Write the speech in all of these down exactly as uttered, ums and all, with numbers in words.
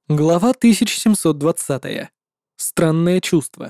Глава тысяча семьсот двадцать. Странное чувство.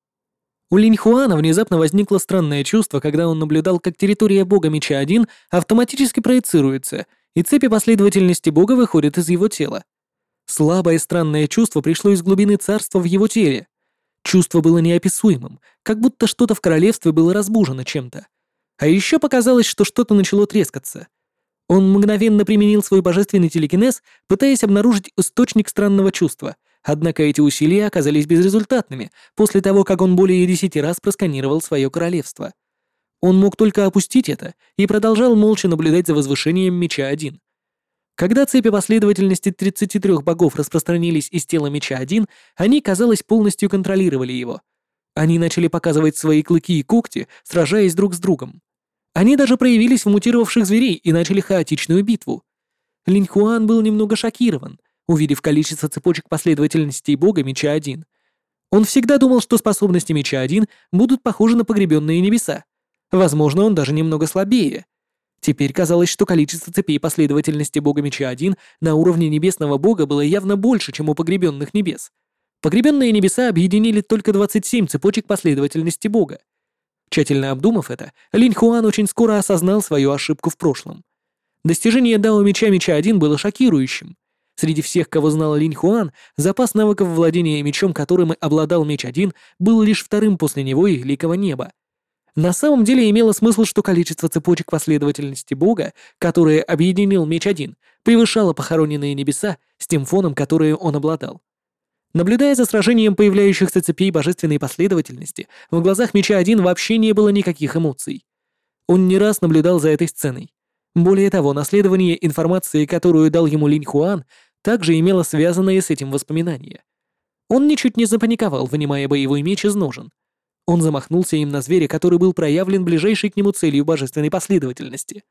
У Линьхуана внезапно возникло странное чувство, когда он наблюдал, как территория бога меча один автоматически проецируется, и цепи последовательности бога выходят из его тела. Слабое странное чувство пришло из глубины царства в его теле. Чувство было неописуемым, как будто что-то в королевстве было разбужено чем-то. А еще показалось, что что-то начало трескаться. Он мгновенно применил свой божественный телекинез, пытаясь обнаружить источник странного чувства, однако эти усилия оказались безрезультатными после того, как он более десяти раз просканировал свое королевство. Он мог только опустить это и продолжал молча наблюдать за возвышением меча один. Когда цепи последовательности тридцати трёх богов распространились из тела меча один, они, казалось, полностью контролировали его. Они начали показывать свои клыки и когти, сражаясь друг с другом. Они даже проявились в мутировавших зверей и начали хаотичную битву. Линьхуан был немного шокирован, увидев количество цепочек последовательностей бога меча один. Он всегда думал, что способности меча один будут похожи на погребенные небеса. Возможно, он даже немного слабее. Теперь казалось, что количество цепей последовательности бога меча один на уровне небесного бога было явно больше, чем у погребенных небес. Погребенные небеса объединили только двадцать семь цепочек последовательности бога. Тщательно обдумав это, Линьхуан очень скоро осознал свою ошибку в прошлом. Достижение Дао Меча Меча один было шокирующим. Среди всех, кого знал Линьхуан, запас навыков владения мечом, которым обладал Меч один, был лишь вторым после него и Великого Неба. На самом деле имело смысл, что количество цепочек последовательности Бога, которые объединил Меч один, превышало похороненные небеса с тем фоном, который он обладал. Наблюдая за сражением появляющихся цепей божественной последовательности, в глазах Меча один вообще не было никаких эмоций. Он не раз наблюдал за этой сценой. Более того, наследование информации, которую дал ему Линьхуан, также имело связанные с этим воспоминания. Он ничуть не запаниковал, вынимая боевой меч из ножен. Он замахнулся им на зверя, который был проявлен ближайшей к нему целью божественной последовательности.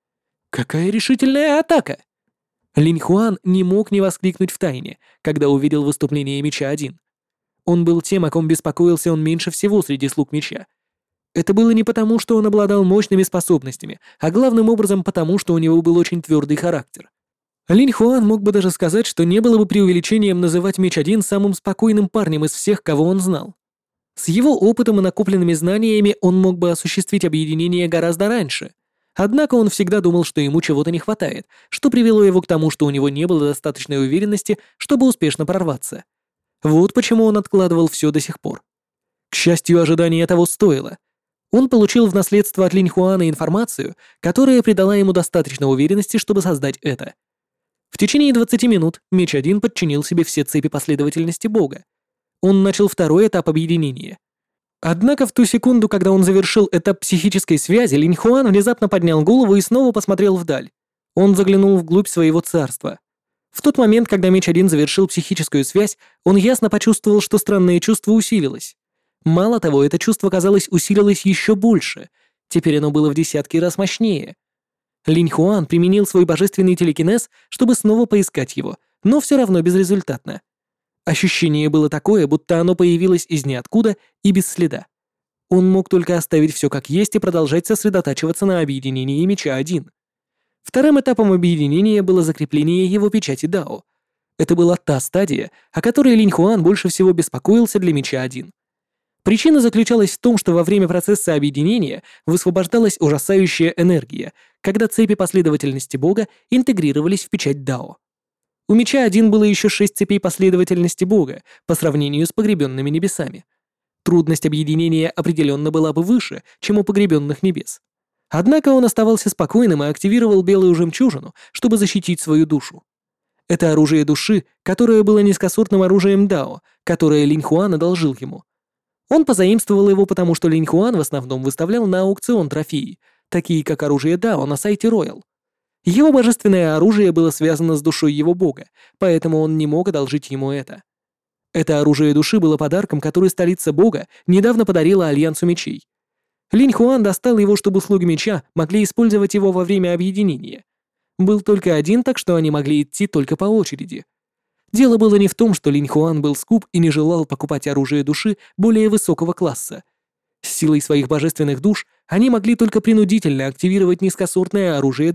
Какая решительная атака! Линьхуан не мог не воскликнуть втайне, когда увидел выступление Меча один. Он был тем, о ком беспокоился он меньше всего среди слуг Меча. Это было не потому, что он обладал мощными способностями, а главным образом потому, что у него был очень твердый характер. Линьхуан мог бы даже сказать, что не было бы преувеличением называть Меч один самым спокойным парнем из всех, кого он знал. С его опытом и накопленными знаниями он мог бы осуществить объединение гораздо раньше. Однако он всегда думал, что ему чего-то не хватает, что привело его к тому, что у него не было достаточной уверенности, чтобы успешно прорваться. Вот почему он откладывал все до сих пор. К счастью, ожидание того стоило. Он получил в наследство от Линьхуана информацию, которая придала ему достаточно уверенности, чтобы создать это. В течение двадцати минут Меч один подчинил себе все цепи последовательности Бога. Он начал второй этап объединения. Однако в ту секунду, когда он завершил этап психической связи, Линьхуан внезапно поднял голову и снова посмотрел вдаль. Он заглянул вглубь своего царства. В тот момент, когда Меч один завершил психическую связь, он ясно почувствовал, что странное чувство усилилось. Мало того, это чувство, казалось, усилилось еще больше. Теперь оно было в десятки раз мощнее. Линьхуан применил свой божественный телекинез, чтобы снова поискать его, но все равно безрезультатно. Ощущение было такое, будто оно появилось из ниоткуда и без следа. Он мог только оставить все как есть и продолжать сосредотачиваться на объединении Меча один. Вторым этапом объединения было закрепление его печати Дао. Это была та стадия, о которой Линьхуан больше всего беспокоился для Меча один. Причина заключалась в том, что во время процесса объединения высвобождалась ужасающая энергия, когда цепи последовательности Бога интегрировались в печать Дао. У Меча один было еще шесть цепей последовательности Бога по сравнению с погребенными небесами. Трудность объединения определенно была бы выше, чем у погребенных небес. Однако он оставался спокойным и активировал белую жемчужину, чтобы защитить свою душу. Это оружие души, которое было низкосортным оружием Дао, которое Линьхуан одолжил ему. Он позаимствовал его, потому что Линьхуан в основном выставлял на аукцион трофеи, такие как оружие Дао на сайте Royal. Его божественное оружие было связано с душой его бога, поэтому он не мог одолжить ему это. Это оружие души было подарком, который столица бога недавно подарила Альянсу мечей. Линьхуан достал его, чтобы слуги меча могли использовать его во время объединения. Был только один, так что они могли идти только по очереди. Дело было не в том, что Линьхуан был скуп и не желал покупать оружие души более высокого класса. С силой своих божественных душ они могли только принудительно активировать низкосортное оружие Дао. Они вообще не могли использовать оружие Дао более высокого класса.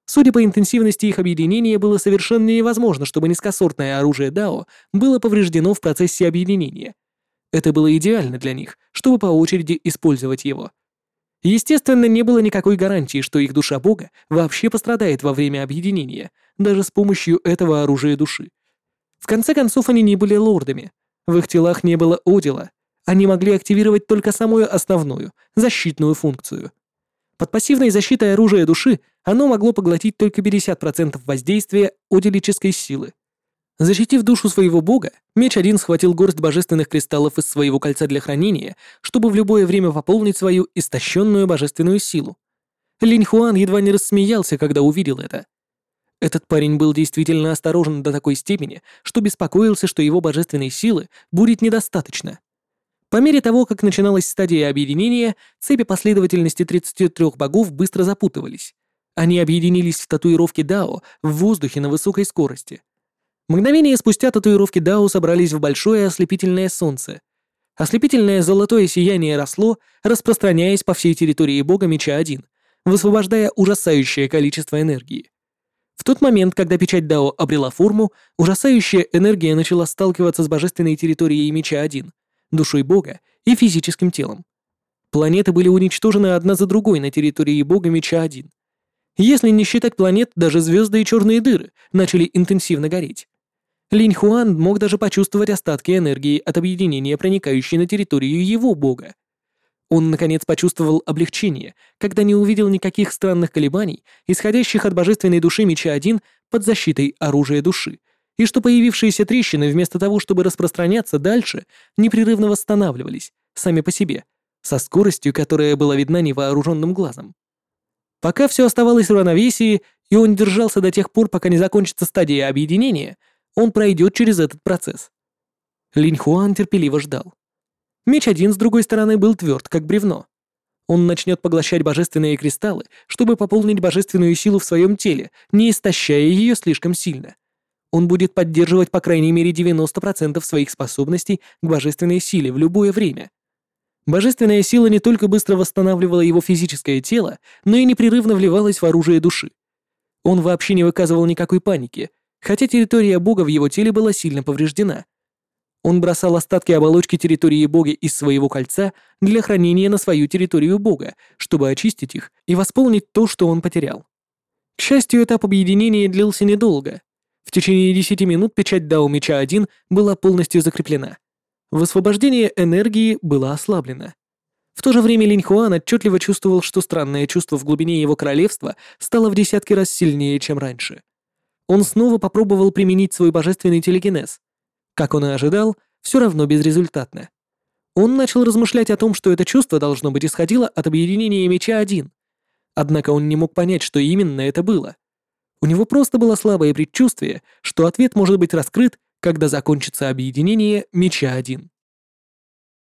Судя по интенсивности их объединения, было совершенно невозможно, чтобы низкосортное оружие Дао было повреждено в процессе объединения. Это было идеально для них, чтобы по очереди использовать его. Естественно, не было никакой гарантии, что их душа бога вообще пострадает во время объединения, даже с помощью этого оружия души. В конце концов, они не были лордами. В их телах не было одила. Они могли активировать только самую основную, защитную функцию. Под пассивной защитой оружия души оно могло поглотить только пятьдесят процентов воздействия одилической силы. Защитив душу своего бога, Меч один схватил горсть божественных кристаллов из своего кольца для хранения, чтобы в любое время пополнить свою истощенную божественную силу. Линь Хуан едва не рассмеялся, когда увидел это. Этот парень был действительно осторожен до такой степени, что беспокоился, что его божественной силы будет недостаточно. По мере того, как начиналась стадия объединения, цепи последовательности тридцати трёх богов быстро запутывались. Они объединились в татуировке Дао в воздухе на высокой скорости. Мгновение спустя татуировки Дао собрались в большое ослепительное солнце. Ослепительное золотое сияние росло, распространяясь по всей территории бога Меча один, высвобождая ужасающее количество энергии. В тот момент, когда печать Дао обрела форму, ужасающая энергия начала сталкиваться с божественной территорией Меча один, душой бога и физическим телом. Планеты были уничтожены одна за другой на территории бога Меча один. Если не считать планет, даже звезды и черные дыры начали интенсивно гореть. Линь Хуан мог даже почувствовать остатки энергии от объединения, проникающей на территорию его бога. Он, наконец, почувствовал облегчение, когда не увидел никаких странных колебаний, исходящих от божественной души Меча один под защитой оружия души, и что появившиеся трещины, вместо того, чтобы распространяться дальше, непрерывно восстанавливались, сами по себе, со скоростью, которая была видна невооруженным глазом. Пока все оставалось в равновесии, и он держался до тех пор, пока не закончится стадия объединения, он пройдет через этот процесс. Линь Хуан терпеливо ждал. Меч один, с другой стороны, был тверд, как бревно. Он начнет поглощать божественные кристаллы, чтобы пополнить божественную силу в своем теле, не истощая ее слишком сильно. Он будет поддерживать по крайней мере девяносто процентов своих способностей к божественной силе в любое время. Божественная сила не только быстро восстанавливала его физическое тело, но и непрерывно вливалась в оружие души. Он вообще не выказывал никакой паники, хотя территория бога в его теле была сильно повреждена. Он бросал остатки оболочки территории бога из своего кольца для хранения на свою территорию бога, чтобы очистить их и восполнить то, что он потерял. К счастью, этап объединения длился недолго. В течение десяти минут печать Дао Меча один была полностью закреплена. Высвобождение энергии было ослаблено. В то же время Линь Хуан отчетливо чувствовал, что странное чувство в глубине его королевства стало в десятки раз сильнее, чем раньше. Он снова попробовал применить свой божественный телекинез. Как он и ожидал, все равно безрезультатно. Он начал размышлять о том, что это чувство должно быть исходило от объединения Меча один. Однако он не мог понять, что именно это было. У него просто было слабое предчувствие, что ответ может быть раскрыт, когда закончится объединение Меча один.